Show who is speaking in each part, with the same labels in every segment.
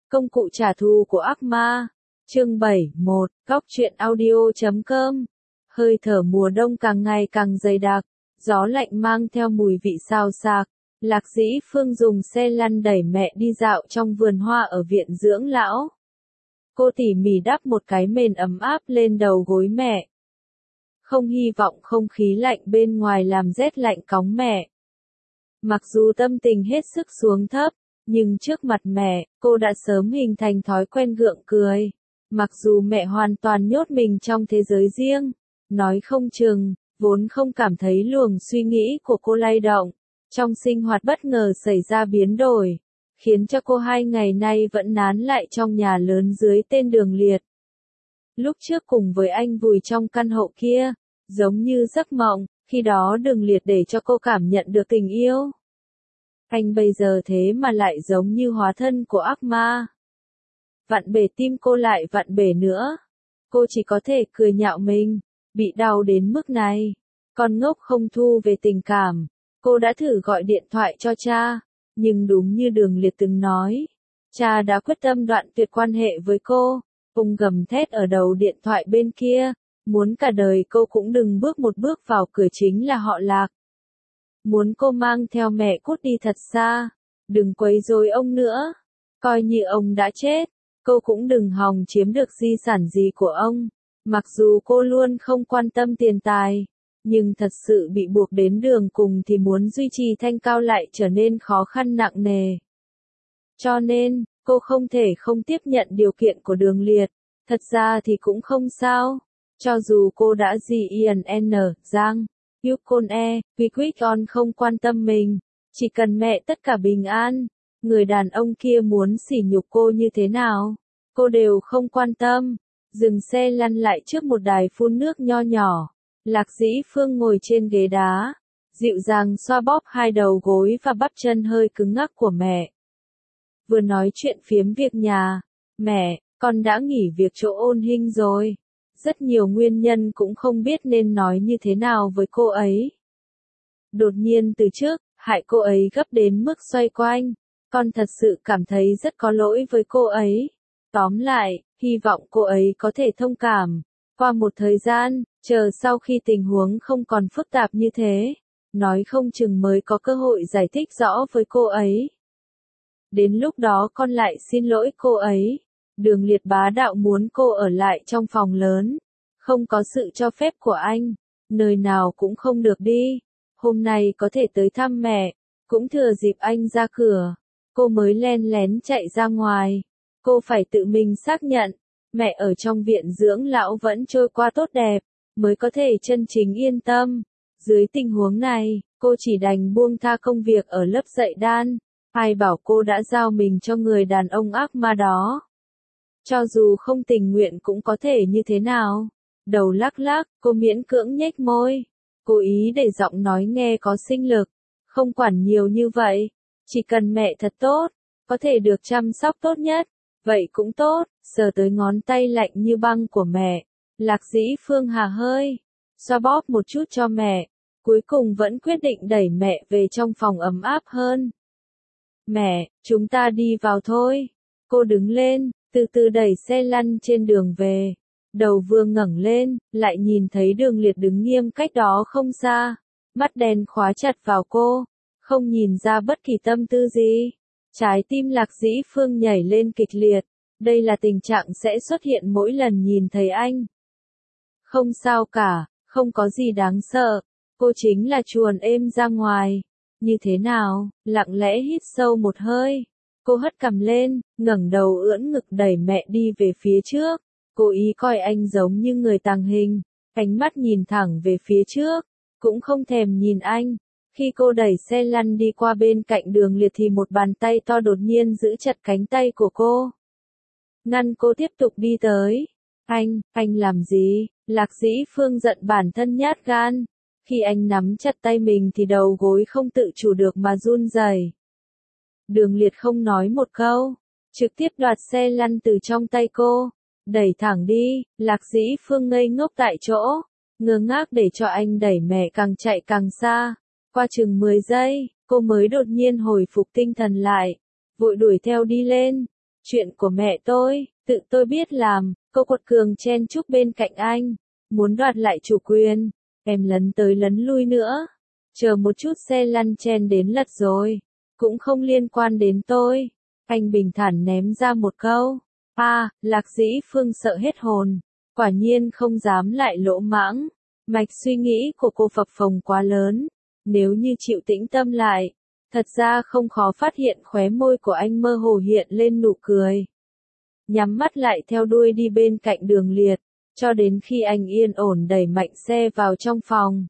Speaker 1: Công cụ trả thù của ác ma. Chương 71, Góc truyện audio.com. Hơi thở mùa đông càng ngày càng dày đặc, gió lạnh mang theo mùi vị xào xạc. Lạc Dĩ Phương dùng xe lăn đẩy mẹ đi dạo trong vườn hoa ở viện dưỡng lão. Cô tỉ mỉ đắp một cái mền ấm áp lên đầu gối mẹ. Không hy vọng không khí lạnh bên ngoài làm rét lạnh cóng mẹ. Mặc dù tâm tình hết sức xuống thấp, nhưng trước mặt mẹ, cô đã sớm hình thành thói quen gượng cười. Mặc dù mẹ hoàn toàn nhốt mình trong thế giới riêng, nói không chừng, vốn không cảm thấy luồng suy nghĩ của cô lay động. Trong sinh hoạt bất ngờ xảy ra biến đổi, khiến cho cô 2 ngày nay vẫn nán lại trong nhà lớn dưới tên Đường Liệt. Lúc trước cùng với anh vùi trong căn hộ kia, giống như giấc mộng, khi đó Đường Liệt để cho cô cảm nhận được tình yêu. Anh bây giờ thế mà lại giống như hóa thân của ác ma. Vặn bể tim cô lại vặn bể nữa. Cô chỉ có thể cười nhạo mình, bị đau đến mức này. Con ngốc không thu về tình cảm. Cô đã thử gọi điện thoại cho cha, nhưng đúng như Đường Liệt từng nói, cha đã quyết tâm đoạn tuyệt quan hệ với cô. Ông gầm thét ở đầu điện thoại bên kia, muốn cả đời cô cũng đừng bước một bước vào cửa chính là họ Lạc. Muốn cô mang theo mẹ cút đi thật xa, đừng quấy rối ông nữa. Coi như ông đã chết, cô cũng đừng hòng chiếm được di sản gì của ông. Mặc dù cô luôn không quan tâm tiền tài, nhưng thật sự bị buộc đến đường cùng thì muốn duy trì thanh cao lại trở nên khó khăn nặng nề. Cho nên, cô không thể không tiếp nhận điều kiện của Đường Liệt. Thật ra thì cũng không sao. Cho dù cô đã GIN, Giang, Yukon E, Quick On không quan tâm mình, chỉ cần mẹ tất cả bình an, người đàn ông kia muốn sỉ nhục cô như thế nào, cô đều không quan tâm. Dừng xe lăn lại trước một đài phun nước nho nhỏ. Lạc Dĩ Phương ngồi trên ghế đá, dịu dàng xoa bóp hai đầu gối và bắp chân hơi cứng ngắc của mẹ. Vừa nói chuyện phiếm việc nhà, mẹ, con đã nghỉ việc chỗ Ôn Hinh rồi. Rất nhiều nguyên nhân cũng không biết nên nói như thế nào với cô ấy. Đột nhiên từ trước, hại cô ấy gấp đến mức xoay quanh. Con thật sự cảm thấy rất có lỗi với cô ấy. Tóm lại, hy vọng cô ấy có thể thông cảm. Qua một thời gian, chờ sau khi tình huống không còn phức tạp như thế, nói không chừng mới có cơ hội giải thích rõ với cô ấy. Đến lúc đó con lại xin lỗi cô ấy. Đường Liệt bá đạo muốn cô ở lại trong phòng lớn. Không có sự cho phép của anh, nơi nào cũng không được đi. Hôm nay có thể tới thăm mẹ, cũng thừa dịp anh ra cửa. Cô mới len lén chạy ra ngoài. Cô phải tự mình xác nhận, mẹ ở trong viện dưỡng lão vẫn trôi qua tốt đẹp, mới có thể chân chính yên tâm. Dưới tình huống này, cô chỉ đành buông tha công việc ở lớp dạy đan. Ai bảo cô đã giao mình cho người đàn ông ác ma đó. Cho dù không tình nguyện cũng có thể như thế nào. Đầu lắc lắc, cô miễn cưỡng nhếch môi. Cố ý để giọng nói nghe có sinh lực. Không quản nhiều như vậy. Chỉ cần mẹ thật tốt, có thể được chăm sóc tốt nhất. Vậy cũng tốt, sờ tới ngón tay lạnh như băng của mẹ. Lạc Dĩ Phương hà hơi, xoa bóp một chút cho mẹ. Cuối cùng vẫn quyết định đẩy mẹ về trong phòng ấm áp hơn. Mẹ, chúng ta đi vào thôi. Cô đứng lên, từ từ đẩy xe lăn trên đường về. Đầu vừa ngẩng lên, lại nhìn thấy Đường Liệt đứng nghiêm cách đó không xa. Mắt đen khóa chặt vào cô, không nhìn ra bất kỳ tâm tư gì. Trái tim Lạc Dĩ Phương nhảy lên kịch liệt. Đây là tình trạng sẽ xuất hiện mỗi lần nhìn thấy anh. Không sao cả, không có gì đáng sợ. Cô chính là chuồn êm ra ngoài. Như thế nào? Lặng lẽ hít sâu một hơi. Cô hất cằm lên, ngẩng đầu ưỡn ngực đẩy mẹ đi về phía trước. Cố ý coi anh giống như người tàng hình. Ánh mắt nhìn thẳng về phía trước, cũng không thèm nhìn anh. Khi cô đẩy xe lăn đi qua bên cạnh Đường Liệt thì một bàn tay to đột nhiên giữ chặt cánh tay của cô. Ngăn cô tiếp tục đi tới. Anh làm gì? Lạc Dĩ Phương giận bản thân nhát gan. Khi anh nắm chặt tay mình thì đầu gối không tự chủ được mà run rẩy. Đường Liệt không nói một câu, trực tiếp đoạt xe lăn từ trong tay cô, đẩy thẳng đi. Lạc Dĩ Phương ngây ngốc tại chỗ, ngơ ngác để cho anh đẩy mẹ càng chạy càng xa. Qua chừng 10 giây, cô mới đột nhiên hồi phục tinh thần lại, vội đuổi theo đi lên. Chuyện của mẹ tôi, tự tôi biết làm, cô quật cường chen chúc bên cạnh anh, muốn đoạt lại chủ quyền. Em lấn tới lấn lui nữa. Chờ một chút xe lăn chen đến lật rồi. Cũng không liên quan đến tôi. Anh bình thản ném ra một câu. Lạc Dĩ Phương sợ hết hồn. Quả nhiên không dám lại lỗ mãng. Mạch suy nghĩ của cô phập phồng quá lớn. Nếu như chịu tĩnh tâm lại, thật ra không khó phát hiện khóe môi của anh mơ hồ hiện lên nụ cười. Nhắm mắt lại theo đuôi đi bên cạnh Đường Liệt, cho đến khi anh yên ổn đẩy mạnh xe vào trong phòng.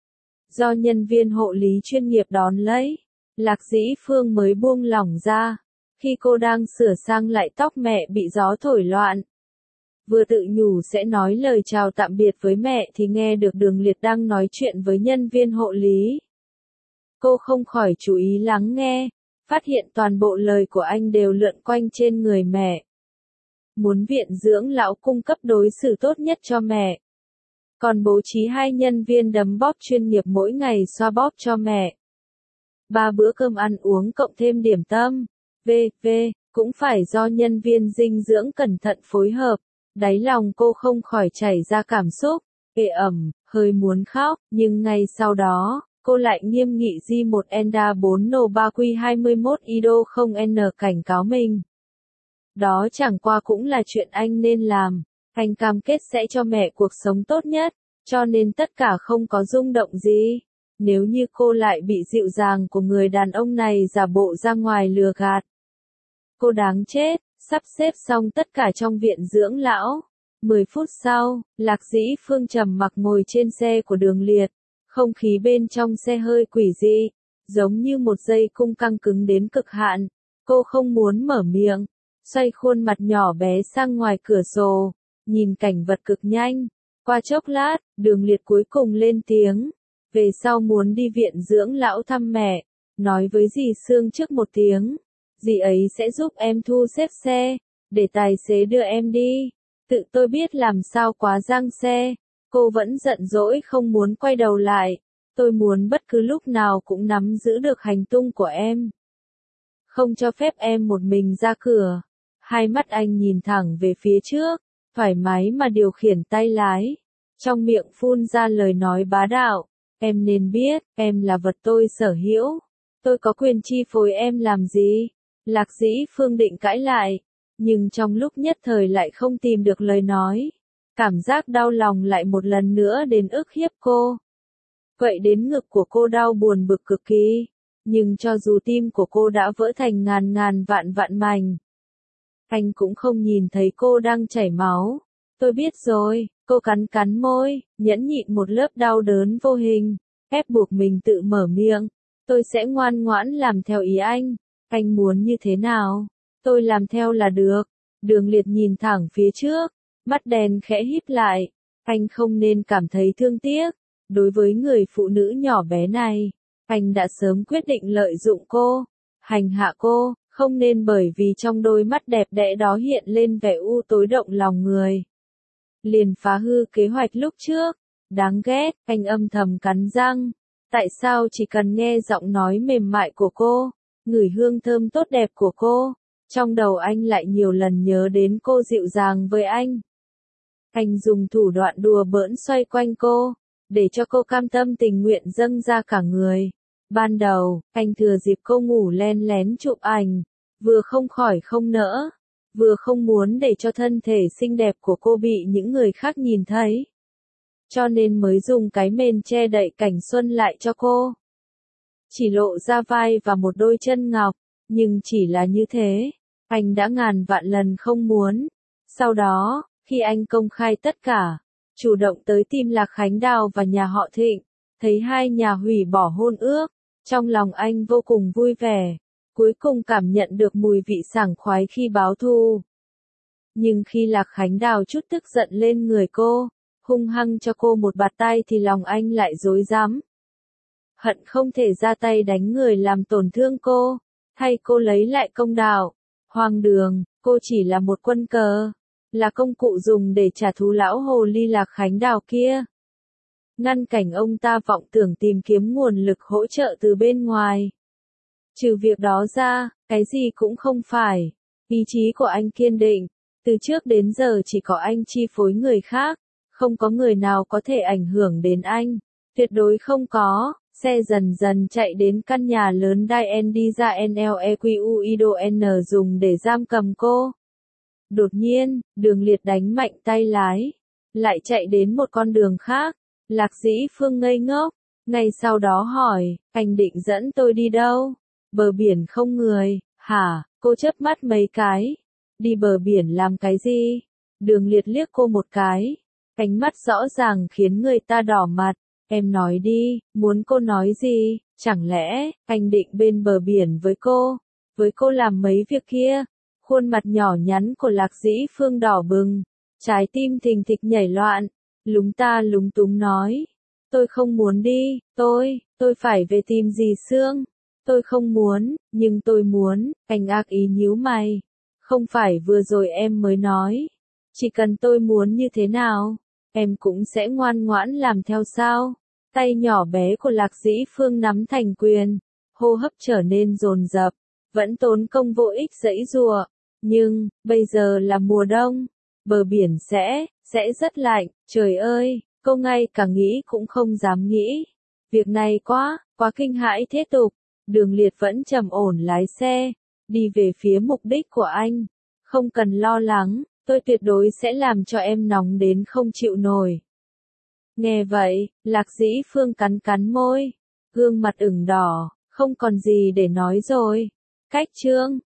Speaker 1: Do nhân viên hộ lý chuyên nghiệp đón lấy, Lạc Dĩ Phương mới buông lỏng ra, khi cô đang sửa sang lại tóc mẹ bị gió thổi loạn. Vừa tự nhủ sẽ nói lời chào tạm biệt với mẹ thì nghe được Đường Liệt đang nói chuyện với nhân viên hộ lý. Cô không khỏi chú ý lắng nghe, phát hiện toàn bộ lời của anh đều lượn quanh trên người mẹ. Muốn viện dưỡng lão cung cấp đối xử tốt nhất cho mẹ. Còn bố trí 2 nhân viên đấm bóp chuyên nghiệp mỗi ngày xoa bóp cho mẹ. 3 bữa cơm ăn uống cộng thêm điểm tâm. Cũng phải do nhân viên dinh dưỡng cẩn thận phối hợp. Đáy lòng cô không khỏi chảy ra cảm xúc, hơi muốn khóc, nhưng ngay sau đó, cô lại nghiêm nghị J1 Enda 4 No 3Q21 Ido không N cảnh cáo mình. Đó chẳng qua cũng là chuyện anh nên làm, anh cam kết sẽ cho mẹ cuộc sống tốt nhất, cho nên tất cả không có rung động gì. Nếu như cô lại bị dịu dàng của người đàn ông này giả bộ ra ngoài lừa gạt. Cô đáng chết. Sắp xếp xong tất cả trong viện dưỡng lão. 10 phút sau, Lạc Dĩ Phương trầm mặc ngồi trên xe của Đường Liệt. Không khí bên trong xe hơi quỷ dị, giống như một dây cung căng cứng đến cực hạn. Cô không muốn mở miệng, xoay khuôn mặt nhỏ bé sang ngoài cửa sổ, nhìn cảnh vật cực nhanh. Qua chốc lát, Đường Liệt cuối cùng lên tiếng. Về sau muốn đi viện dưỡng lão thăm mẹ, nói với dì Sương trước một tiếng. Dì ấy sẽ giúp em thu xếp xe, để tài xế đưa em đi. Tự tôi biết làm sao quá giang xe. Cô vẫn giận dỗi không muốn quay đầu lại. Tôi muốn bất cứ lúc nào cũng nắm giữ được hành tung của em. Không cho phép em một mình ra cửa. Hai mắt anh nhìn thẳng về phía trước, thoải mái mà điều khiển tay lái. Trong miệng phun ra lời nói bá đạo. Em nên biết, em là vật tôi sở hữu. Tôi có quyền chi phối em làm gì. Lạc Dĩ Phương định cãi lại, nhưng trong lúc nhất thời lại không tìm được lời nói. Cảm giác đau lòng lại một lần nữa đến ức hiếp cô. Vậy đến ngực của cô đau buồn bực cực kỳ, nhưng cho dù tim của cô đã vỡ thành ngàn vạn mảnh, anh cũng không nhìn thấy cô đang chảy máu. Tôi biết rồi, cô cắn môi, nhẫn nhịn một lớp đau đớn vô hình, ép buộc mình tự mở miệng. Tôi sẽ ngoan ngoãn làm theo ý anh. Anh muốn như thế nào? Tôi làm theo là được. Đường Liệt nhìn thẳng phía trước, mắt đen khẽ híp lại. Anh không nên cảm thấy thương tiếc. Đối với người phụ nữ nhỏ bé này, anh đã sớm quyết định lợi dụng cô, hành hạ cô, không nên bởi vì trong đôi mắt đẹp đẽ đó hiện lên vẻ u tối động lòng người. Liền phá hư kế hoạch lúc trước. Đáng ghét, anh âm thầm cắn răng. Tại sao chỉ cần nghe giọng nói mềm mại của cô, ngửi hương thơm tốt đẹp của cô, trong đầu anh lại nhiều lần nhớ đến cô dịu dàng với anh. Anh dùng thủ đoạn đùa bỡn xoay quanh cô, để cho cô cam tâm tình nguyện dâng ra cả người. Ban đầu, anh thừa dịp cô ngủ len lén chụp ảnh, vừa không khỏi không nỡ, vừa không muốn để cho thân thể xinh đẹp của cô bị những người khác nhìn thấy. Cho nên mới dùng cái mền che đậy cảnh xuân lại cho cô. Chỉ lộ ra vai và một đôi chân ngọc, nhưng chỉ là như thế, anh đã ngàn vạn lần không muốn. Sau đó, khi anh công khai tất cả, chủ động tới tìm Lạc Khánh Đào và nhà họ Thịnh, thấy hai nhà hủy bỏ hôn ước, trong lòng anh vô cùng vui vẻ, cuối cùng cảm nhận được mùi vị sảng khoái khi báo thù. Nhưng khi Lạc Khánh Đào chút tức giận lên người cô, hung hăng cho cô một bạt tai thì lòng anh lại rối rắm. Hận không thể ra tay đánh người làm tổn thương cô, thay cô lấy lại công đạo. Hoang đường, cô chỉ là một quân cờ, là công cụ dùng để trả thù lão hồ ly Lạc Khánh Đào kia. Ngăn cảnh ông ta vọng tưởng tìm kiếm nguồn lực hỗ trợ từ bên ngoài. Trừ việc đó ra, cái gì cũng không phải. Ý chí của anh kiên định, từ trước đến giờ chỉ có anh chi phối người khác, không có người nào có thể ảnh hưởng đến anh, tuyệt đối không có. Xe dần dần chạy đến căn nhà lớn Dien đi ra NLEQUIDO N dùng để giam cầm cô. Đột nhiên, Đường Liệt đánh mạnh tay lái, lại chạy đến một con đường khác. Lạc Dĩ Phương ngây ngốc, ngay sau đó hỏi, anh định dẫn tôi đi đâu? Bờ biển không người, hả? Cô chớp mắt mấy cái. Đi bờ biển làm cái gì? Đường Liệt liếc cô một cái, ánh mắt rõ ràng khiến người ta đỏ mặt. Em nói đi, muốn cô nói gì? Chẳng lẽ, anh định bên bờ biển với cô làm mấy việc kia? Khuôn mặt nhỏ nhắn của Lạc Dĩ Phương đỏ bừng, trái tim thình thịch nhảy loạn, lúng ta lúng túng nói. Tôi không muốn đi, tôi phải về tìm dì Sương. Tôi không muốn, nhưng tôi muốn. Anh ác ý nhíu mày. Không phải vừa rồi em mới nói, chỉ cần tôi muốn như thế nào, em cũng sẽ ngoan ngoãn làm theo sao? Tay nhỏ bé của Lạc Dĩ Phương nắm thành quyền, hô hấp trở nên dồn dập, vẫn tốn công vô ích giãy giụa. Nhưng, bây giờ là mùa đông, bờ biển sẽ rất lạnh, trời ơi, cô ngay cả nghĩ cũng không dám nghĩ. Việc này quá kinh hãi thế tục. Đường Liệt vẫn trầm ổn lái xe, đi về phía mục đích của anh. Không cần lo lắng, tôi tuyệt đối sẽ làm cho em nóng đến không chịu nổi. Nghe vậy, Lạc Dĩ Phương cắn cắn môi, gương mặt ửng đỏ, không còn gì để nói rồi. Cách chương